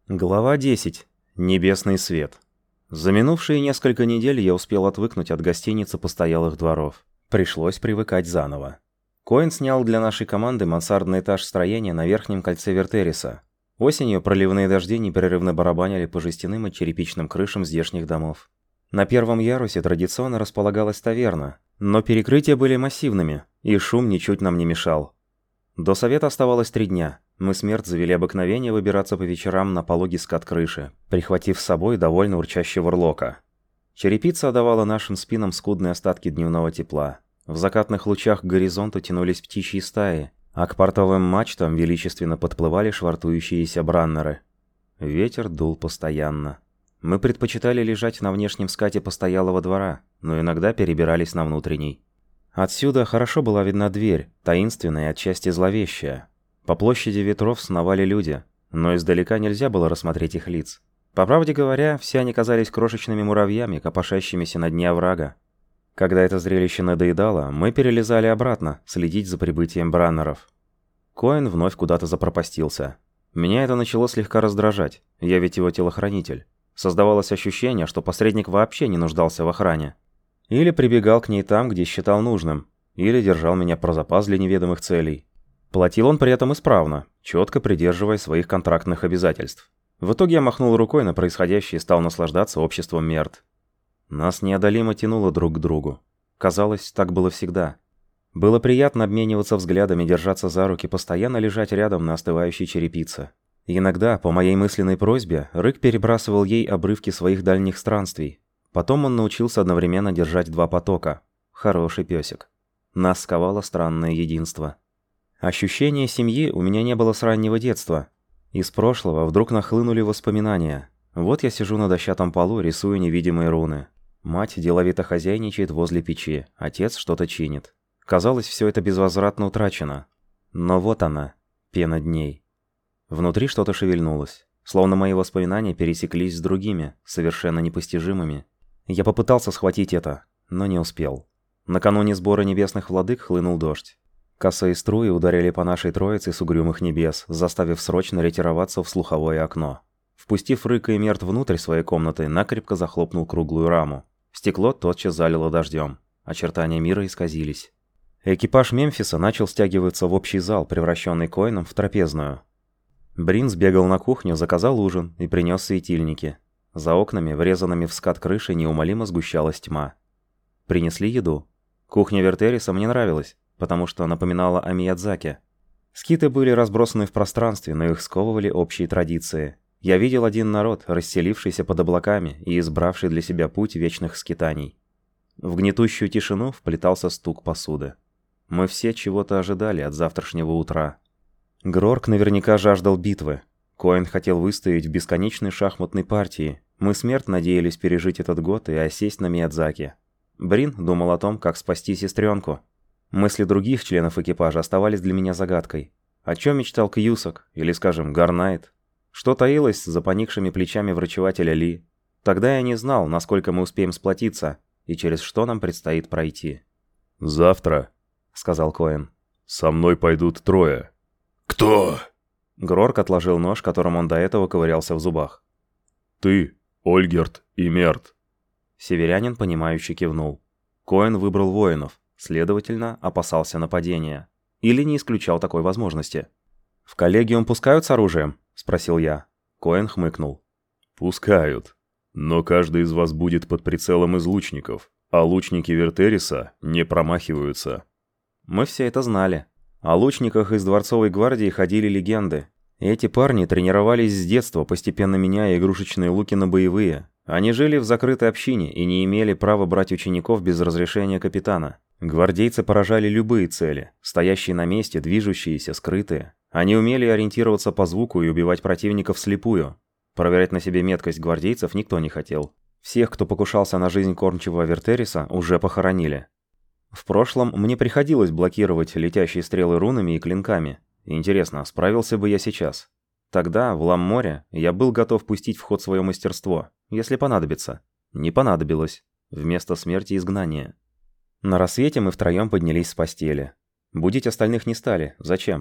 Глава 10. Небесный свет. За минувшие несколько недель я успел отвыкнуть от гостиницы постоялых дворов. Пришлось привыкать заново. Коэн снял для нашей команды мансардный этаж строения на верхнем кольце Вертериса. Осенью проливные дожди непрерывно барабанили по жестяным и черепичным крышам здешних домов. На первом ярусе традиционно располагалась таверна, но перекрытия были массивными, и шум ничуть нам не мешал. До совета оставалось 3 дня. Мы с Мерт завели обыкновение выбираться по вечерам на пологий скат крыши, прихватив с собой довольно урчащего урлока. Черепица давала нашим спинам скудные остатки дневного тепла. В закатных лучах к горизонту тянулись птичьи стаи, а к портовым мачтам величественно подплывали швартующиеся браннеры. Ветер дул постоянно. Мы предпочитали лежать на внешнем скате постоялого двора, но иногда перебирались на внутренний. Отсюда хорошо была видна дверь, таинственная и отчасти зловещая. По площади ветров сновали люди, но издалека нельзя было рассмотреть их лиц. По правде говоря, все они казались крошечными муравьями, копошащимися на дне оврага. Когда это зрелище надоедало, мы перелезали обратно, следить за прибытием браннеров. Коэн вновь куда-то запропастился. Меня это начало слегка раздражать, я ведь его телохранитель. Создавалось ощущение, что посредник вообще не нуждался в охране. Или прибегал к ней там, где считал нужным, или держал меня про запас для неведомых целей. Платил он при этом исправно, четко придерживаясь своих контрактных обязательств. В итоге я махнул рукой на происходящее и стал наслаждаться обществом Мерт. Нас неодолимо тянуло друг к другу. Казалось, так было всегда. Было приятно обмениваться взглядами, держаться за руки, постоянно лежать рядом на остывающей черепице. Иногда, по моей мысленной просьбе, Рык перебрасывал ей обрывки своих дальних странствий. Потом он научился одновременно держать 2 потока. Хороший пёсик. Нас сковало странное единство. Ощущения семьи у меня не было с раннего детства. Из прошлого вдруг нахлынули воспоминания. Вот я сижу на дощатом полу, рисую невидимые руны. Мать деловито хозяйничает возле печи, отец что-то чинит. Казалось, все это безвозвратно утрачено. Но вот она, пена дней. Внутри что-то шевельнулось. Словно мои воспоминания пересеклись с другими, совершенно непостижимыми. Я попытался схватить это, но не успел. Накануне сбора небесных владык хлынул дождь. Косые струи ударили по нашей троице с угрюмых небес, заставив срочно ретироваться в слуховое окно. Впустив Рыка и Мерт внутрь своей комнаты, накрепко захлопнул круглую раму. Стекло тотчас залило дождем. Очертания мира исказились. Экипаж Мемфиса начал стягиваться в общий зал, превращенный Коэном в трапезную. Брин сбегал на кухню, заказал ужин и принес светильники. За окнами, врезанными в скат крыши, неумолимо сгущалась тьма. Принесли еду. Кухня Вертериса мне нравилась, потому что напоминала о Миядзаке. Скиты были разбросаны в пространстве, но их сковывали общие традиции. Я видел один народ, расселившийся под облаками и избравший для себя путь вечных скитаний. В гнетущую тишину вплетался стук посуды. Мы все чего-то ожидали от завтрашнего утра. Грорк наверняка жаждал битвы. Коэн хотел выстоять в бесконечной шахматной партии. Мы с Мерт надеялись пережить этот год и осесть на Миядзаке. Брин думал о том, как спасти сестренку. Мысли других членов экипажа оставались для меня загадкой. О чем мечтал Кьюсак, или, скажем, Гарнайт? Что таилось за поникшими плечами врачевателя Ли? Тогда я не знал, насколько мы успеем сплотиться, и через что нам предстоит пройти. «Завтра», — сказал Коэн, — «со мной пойдут 3». «Кто?» Грорк отложил нож, которым он до этого ковырялся в зубах. «Ты, Ольгерт и Мерт». Северянин, понимающе кивнул. Коэн выбрал воинов, следовательно, опасался нападения. Или не исключал такой возможности. «В коллегиум пускают с оружием?» – спросил я. Коэн хмыкнул. «Пускают. Но каждый из вас будет под прицелом из лучников, а лучники Вертериса не промахиваются». Мы все это знали. О лучниках из дворцовой гвардии ходили легенды. Эти парни тренировались с детства, постепенно меняя игрушечные луки на боевые. Они жили в закрытой общине и не имели права брать учеников без разрешения капитана. Гвардейцы поражали любые цели, стоящие на месте, движущиеся, скрытые. Они умели ориентироваться по звуку и убивать противников вслепую. Проверять на себе меткость гвардейцев никто не хотел. Всех, кто покушался на жизнь кормчего Вертериса, уже похоронили. В прошлом мне приходилось блокировать летящие стрелы рунами и клинками. Интересно, справился бы я сейчас? Тогда, в Ламморе, я был готов пустить в ход свое мастерство, если понадобится. Не понадобилось. Вместо смерти изгнание. На рассвете мы втроем поднялись с постели. Будить остальных не стали. Зачем?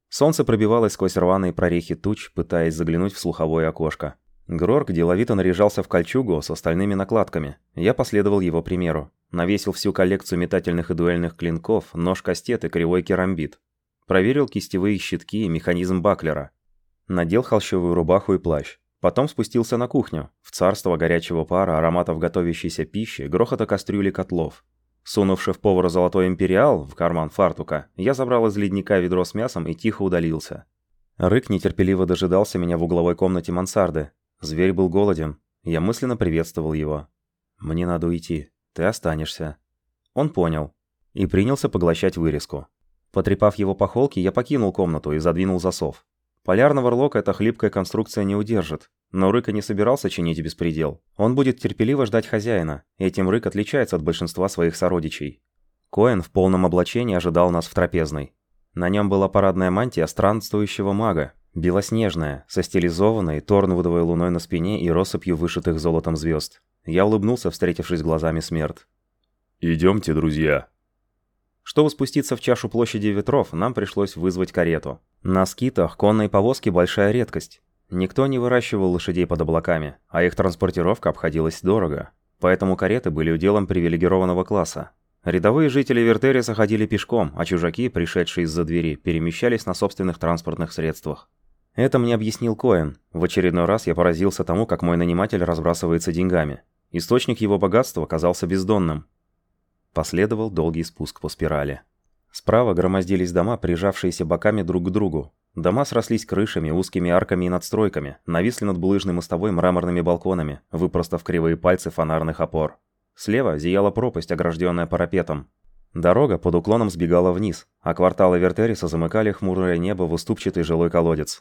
Солнце пробивалось сквозь рваные прорехи туч, пытаясь заглянуть в слуховое окошко. Грорк деловито наряжался в кольчугу с остальными накладками. Я последовал его примеру. Навесил всю коллекцию метательных и дуэльных клинков, нож-кастет и кривой керамбит. Проверил кистевые щитки и механизм баклера. Надел холщовую рубаху и плащ. Потом спустился на кухню, в царство горячего пара, ароматов готовящейся пищи, грохота кастрюли котлов. Сунувши в повара золотой империал в карман фартука, я забрал из ледника ведро с мясом и тихо удалился. Рык нетерпеливо дожидался меня в угловой комнате мансарды. Зверь был голоден. Я мысленно приветствовал его. «Мне надо уйти. Ты останешься». Он понял. И принялся поглощать вырезку. Потрепав его по холке, я покинул комнату и задвинул засов. Полярного рлока эта хлипкая конструкция не удержит. Но Рык и не собирался чинить беспредел. Он будет терпеливо ждать хозяина. Этим Рык отличается от большинства своих сородичей. Коэн в полном облачении ожидал нас в трапезной. На нем была парадная мантия странствующего мага. Белоснежная, со стилизованной торнвудовой луной на спине и россыпью вышитых золотом звезд. Я улыбнулся, встретившись глазами с Мерт. «Идемте, друзья». Чтобы спуститься в чашу площади ветров, нам пришлось вызвать карету. На скитах конные повозки – большая редкость. Никто не выращивал лошадей под облаками, а их транспортировка обходилась дорого. Поэтому кареты были уделом привилегированного класса. Рядовые жители Вертериса ходили пешком, а чужаки, пришедшие из-за двери, перемещались на собственных транспортных средствах. Это мне объяснил Коэн. В очередной раз я поразился тому, как мой наниматель разбрасывается деньгами. Источник его богатства казался бездонным. Последовал долгий спуск по спирали. Справа громоздились дома, прижавшиеся боками друг к другу. Дома срослись крышами, узкими арками и надстройками, нависли над булыжной мостовой мраморными балконами, выпростав кривые пальцы фонарных опор. Слева зияла пропасть, огражденная парапетом. Дорога под уклоном сбегала вниз, а кварталы Вертериса замыкали хмурое небо в уступчатый жилой колодец.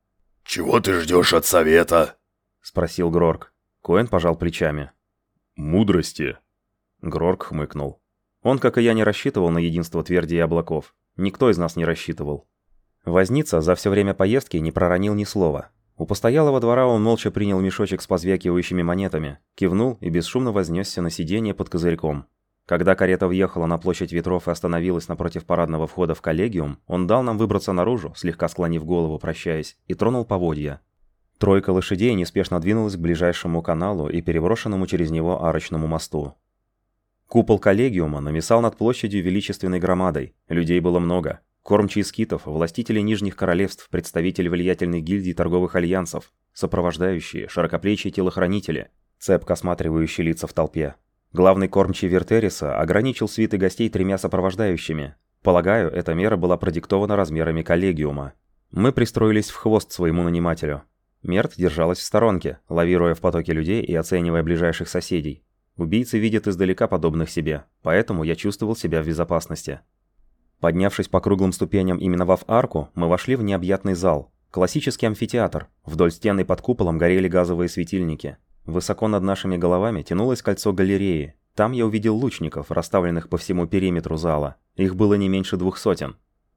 «Чего ты ждешь от совета?» — спросил Грорк. Коэн пожал плечами. «Мудрости». Грорк хмыкнул. Он, как и я, не рассчитывал на единство тверди и облаков. Никто из нас не рассчитывал. Возница за все время поездки не проронил ни слова. У постоялого двора он молча принял мешочек с позвякивающими монетами, кивнул и бесшумно вознесся на сиденье под козырьком. Когда карета въехала на площадь ветров и остановилась напротив парадного входа в коллегиум, он дал нам выбраться наружу, слегка склонив голову, прощаясь, и тронул поводья. Тройка лошадей неспешно двинулась к ближайшему каналу и переброшенному через него арочному мосту. Купол коллегиума нависал над площадью величественной громадой. Людей было много. Кормчие скитов, властители Нижних Королевств, представители влиятельных гильдий торговых альянсов, сопровождающие, широкоплечие телохранители, цепко осматривающие лица в толпе. Главный кормчий Вертериса ограничил свиты гостей 3 сопровождающими. Полагаю, эта мера была продиктована размерами коллегиума. Мы пристроились в хвост своему нанимателю. Мерт держалась в сторонке, лавируя в потоке людей и оценивая ближайших соседей. Убийцы видят издалека подобных себе, поэтому я чувствовал себя в безопасности. Поднявшись по круглым ступеням и миновав арку, мы вошли в необъятный зал. Классический амфитеатр. Вдоль стены под куполом горели газовые светильники. Высоко над нашими головами тянулось кольцо галереи. Там я увидел лучников, расставленных по всему периметру зала. Их было не меньше 200.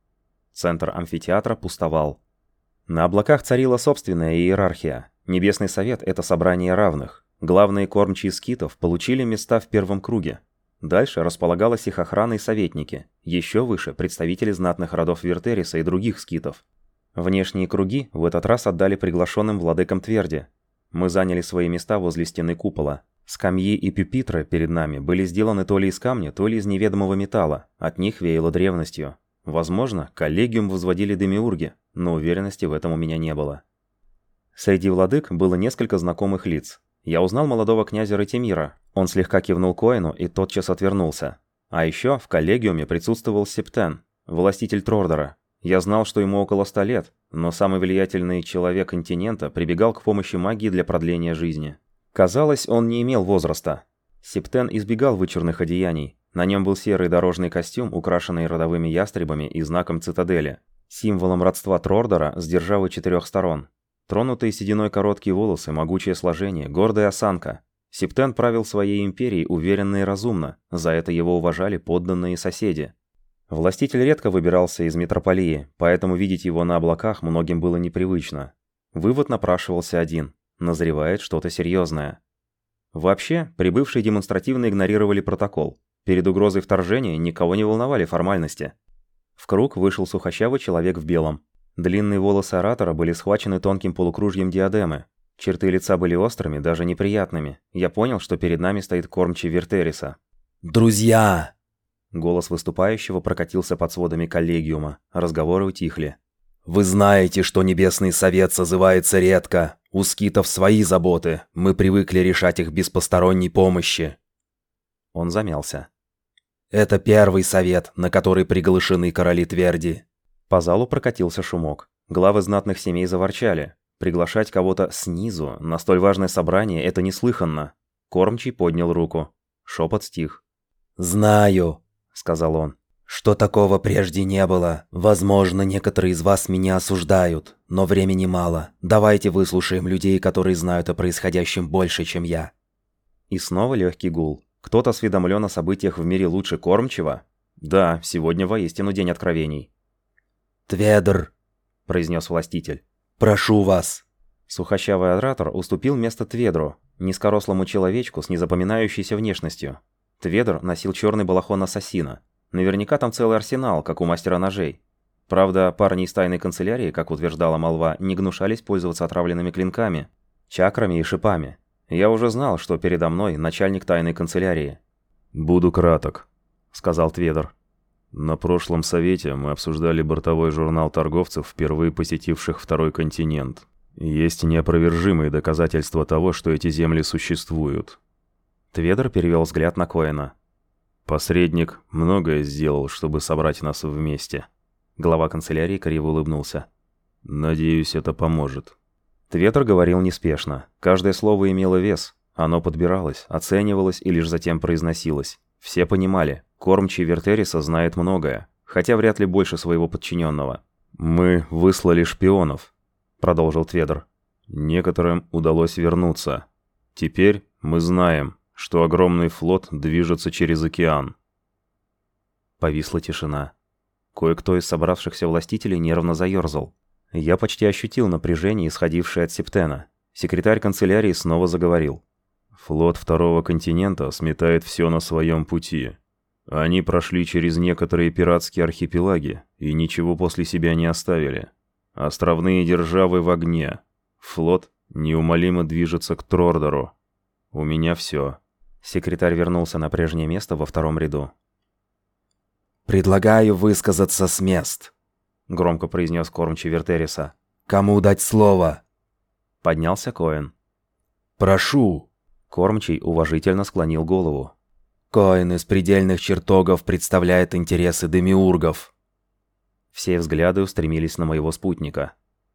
Центр амфитеатра пустовал. На облаках царила собственная иерархия. Небесный совет – это собрание равных. Главные кормчие скитов получили места в первом круге. Дальше располагалась их охрана и советники. Еще выше – представители знатных родов Вертериса и других скитов. Внешние круги в этот раз отдали приглашенным владыкам Тверди. Мы заняли свои места возле стены купола. Скамьи и пюпитры перед нами были сделаны то ли из камня, то ли из неведомого металла. От них веяло древностью. Возможно, коллегиум возводили демиурги, но уверенности в этом у меня не было. Среди владык было несколько знакомых лиц. Я узнал молодого князя Ратимира. Он слегка кивнул Коэну и тотчас отвернулся. А еще в коллегиуме присутствовал Септен, властитель Трордора. Я знал, что ему около 100 лет, но самый влиятельный человек континента прибегал к помощи магии для продления жизни. Казалось, он не имел возраста. Септен избегал вычурных одеяний. На нем был серый дорожный костюм, украшенный родовыми ястребами и знаком цитадели, символом родства Трордора с державой 4 сторон. Тронутые сединой короткие волосы, могучее сложение, гордая осанка. Септен правил своей империей уверенно и разумно, за это его уважали подданные соседи. Властитель редко выбирался из метрополии, поэтому видеть его на облаках многим было непривычно. Вывод напрашивался один – назревает что-то серьезное. Вообще, прибывшие демонстративно игнорировали протокол. Перед угрозой вторжения никого не волновали формальности. В круг вышел сухощавый человек в белом. Длинные волосы оратора были схвачены тонким полукружьем диадемы. Черты лица были острыми, даже неприятными. Я понял, что перед нами стоит кормчий Вертериса. «Друзья!» Голос выступающего прокатился под сводами коллегиума. Разговоры утихли. «Вы знаете, что Небесный Совет созывается редко. У скитов свои заботы. Мы привыкли решать их без посторонней помощи». Он замялся. «Это первый совет, на который приглашены короли Тверди». По залу прокатился шумок. Главы знатных семей заворчали. Приглашать кого-то снизу на столь важное собрание – это неслыханно. Кормчий поднял руку. Шепот стих. «Знаю», – сказал он, – «что такого прежде не было. Возможно, некоторые из вас меня осуждают, но времени мало. Давайте выслушаем людей, которые знают о происходящем больше, чем я». И снова легкий гул. Кто-то осведомлен о событиях в мире лучше кормчего? Да, сегодня воистину день откровений. «Тведр», – произнес властитель. «Прошу вас». Сухощавый оратор уступил место Тведру, низкорослому человечку с незапоминающейся внешностью. Тведр носил черный балахон ассасина. Наверняка там целый арсенал, как у мастера ножей. Правда, парни из тайной канцелярии, как утверждала молва, не гнушались пользоваться отравленными клинками, чакрами и шипами. Я уже знал, что передо мной начальник тайной канцелярии. «Буду краток», — сказал Тведр. «На прошлом совете мы обсуждали бортовой журнал торговцев, впервые посетивших второй континент. Есть неопровержимые доказательства того, что эти земли существуют». Тведр перевел взгляд на Коэна. «Посредник многое сделал, чтобы собрать нас вместе». Глава канцелярии криво улыбнулся. «Надеюсь, это поможет». Тведр говорил неспешно. Каждое слово имело вес. Оно подбиралось, оценивалось и лишь затем произносилось. Все понимали, кормчий Вертериса знает многое, хотя вряд ли больше своего подчиненного. «Мы выслали шпионов», — продолжил Тведр. «Некоторым удалось вернуться. Теперь мы знаем, что огромный флот движется через океан». Повисла тишина. Кое-кто из собравшихся властителей нервно заерзал. Я почти ощутил напряжение, исходившее от Септена. Секретарь канцелярии снова заговорил. «Флот второго континента сметает все на своем пути. Они прошли через некоторые пиратские архипелаги и ничего после себя не оставили. Островные державы в огне. Флот неумолимо движется к Трордору. У меня все». Секретарь вернулся на прежнее место во втором ряду. «Предлагаю высказаться с мест», — громко произнес кормчий Вертериса. «Кому дать слово?» Поднялся Коэн. «Прошу». Кормчий уважительно склонил голову. «Коэн из предельных чертогов представляет интересы демиургов». Все взгляды устремились на моего спутника.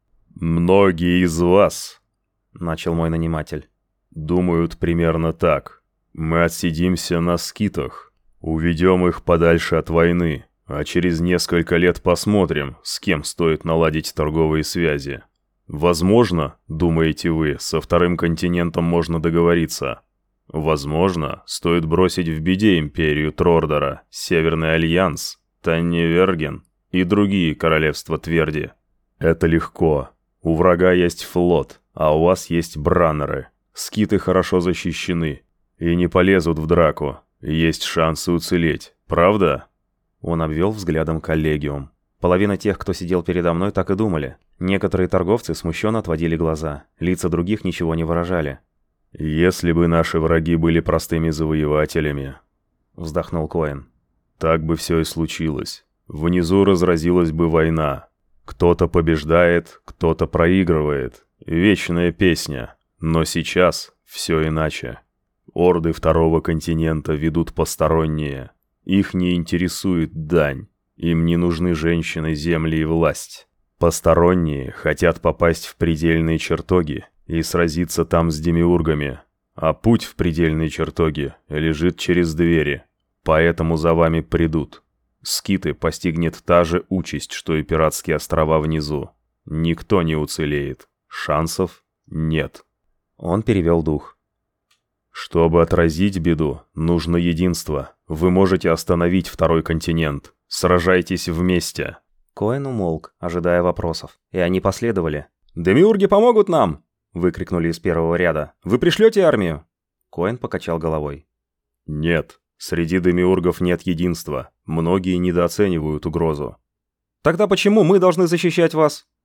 «Многие из вас, — начал мой наниматель, — думают примерно так. Мы отсидимся на скитах, уведем их подальше от войны, а через несколько лет посмотрим, с кем стоит наладить торговые связи. Возможно, думаете вы, со вторым континентом можно договориться. Возможно, стоит бросить в беде империю Трордора, Северный Альянс, Танневерген и другие королевства Тверди. Это легко. У врага есть флот, а у вас есть браннеры. Скиты хорошо защищены и не полезут в драку. Есть шансы уцелеть, правда?» Он обвел взглядом коллегиум. Половина тех, кто сидел передо мной, так и думали. Некоторые торговцы смущенно отводили глаза. Лица других ничего не выражали. «Если бы наши враги были простыми завоевателями», — вздохнул Коэн, — «так бы все и случилось. Внизу разразилась бы война. Кто-то побеждает, кто-то проигрывает. Вечная песня. Но сейчас все иначе. Орды второго континента ведут посторонние. Их не интересует дань. Им не нужны женщины, земли и власть. Посторонние хотят попасть в предельные чертоги и сразиться там с демиургами. А путь в предельные чертоги лежит через двери. Поэтому за вами придут. Скиты постигнет та же участь, что и пиратские острова внизу. Никто не уцелеет. Шансов нет». Он перевел дух. «Чтобы отразить беду, нужно единство. Вы можете остановить второй континент. Сражайтесь вместе». Коэн умолк, ожидая вопросов. И они последовали. «Демиурги помогут нам!» — выкрикнули из первого ряда. «Вы пришлете армию?» Коэн покачал головой. «Нет, среди демиургов нет единства. Многие недооценивают угрозу». «Тогда почему мы должны защищать вас?»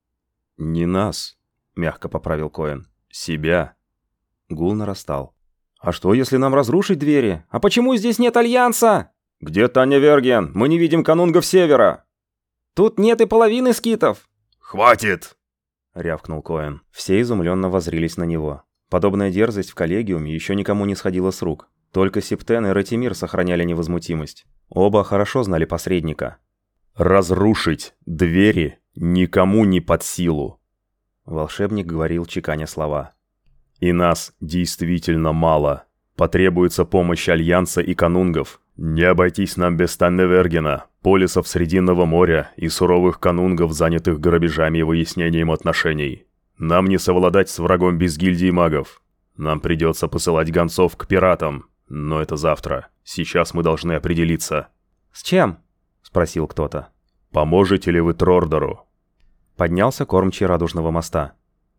«Не нас», — мягко поправил Коэн. «Себя». Гул нарастал. «А что, если нам разрушить двери? А почему здесь нет Альянса?» «Где Таня Верген? Мы не видим канунгов Севера!» «Тут нет и половины скитов!» «Хватит!» — рявкнул Коэн. Все изумленно воззрились на него. Подобная дерзость в коллегиуме еще никому не сходила с рук. Только Септен и Ратимир сохраняли невозмутимость. Оба хорошо знали посредника. «Разрушить двери никому не под силу!» Волшебник говорил, чеканя слова. «И нас действительно мало. Потребуется помощь Альянса и канунгов. Не обойтись нам без Танневергена, полисов Срединного моря и суровых канунгов, занятых грабежами и выяснением отношений. Нам не совладать с врагом без гильдии магов. Нам придется посылать гонцов к пиратам, но это завтра. Сейчас мы должны определиться». «С чем?» — спросил кто-то. «Поможете ли вы Трордору?» Поднялся кормчий Радужного моста.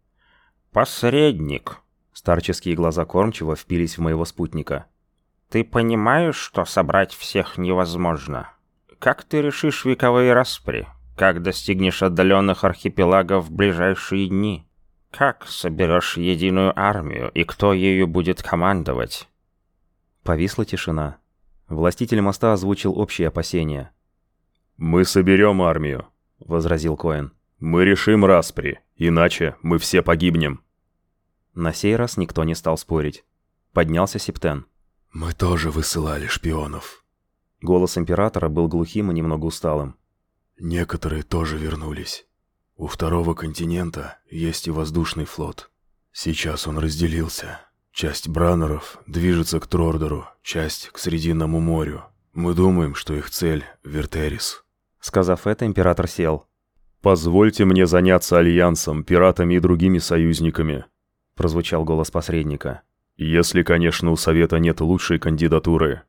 «Посредник», — старческие глаза кормчего впились в моего спутника. «ты понимаешь, что собрать всех невозможно? Как ты решишь вековые распри? Как достигнешь отдаленных архипелагов в ближайшие дни? Как соберешь единую армию, и кто ею будет командовать?» Повисла тишина. Властитель моста озвучил общие опасения. «Мы соберем армию», — возразил Коэн. «Мы решим распри, иначе мы все погибнем». На сей раз никто не стал спорить. Поднялся Септен. «Мы тоже высылали шпионов. Голос императора был глухим и немного усталым. Некоторые тоже вернулись. У второго континента есть и воздушный флот. Сейчас он разделился. Часть браннеров движется к Трордору, часть к Срединному морю. Мы думаем, что их цель — Вертерис». Сказав это, император сел. «Позвольте мне заняться Альянсом, пиратами и другими союзниками», — прозвучал голос посредника. «Если, конечно, у Совета нет лучшей кандидатуры».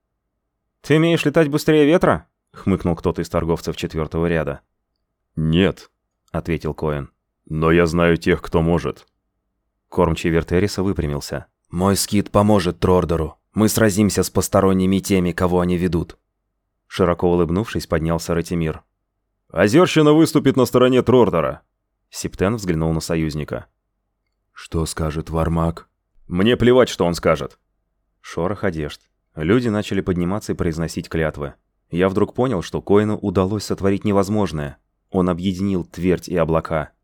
«Ты умеешь летать быстрее ветра?» — хмыкнул кто-то из торговцев 4-го ряда. «Нет», — ответил Коэн. «но я знаю тех, кто может». Кормчий Вертериса выпрямился. «Мой скит поможет Трордору. Мы сразимся с посторонними теми, кого они ведут». Широко улыбнувшись, поднялся Ратимир. «Озерщина выступит на стороне Трордора». Септен взглянул на союзника. «Что скажет Вармак?» «Мне плевать, что он скажет». Шорох одежд. Люди начали подниматься и произносить клятвы. Я вдруг понял, что Коэну удалось сотворить невозможное. Он объединил твердь и облака.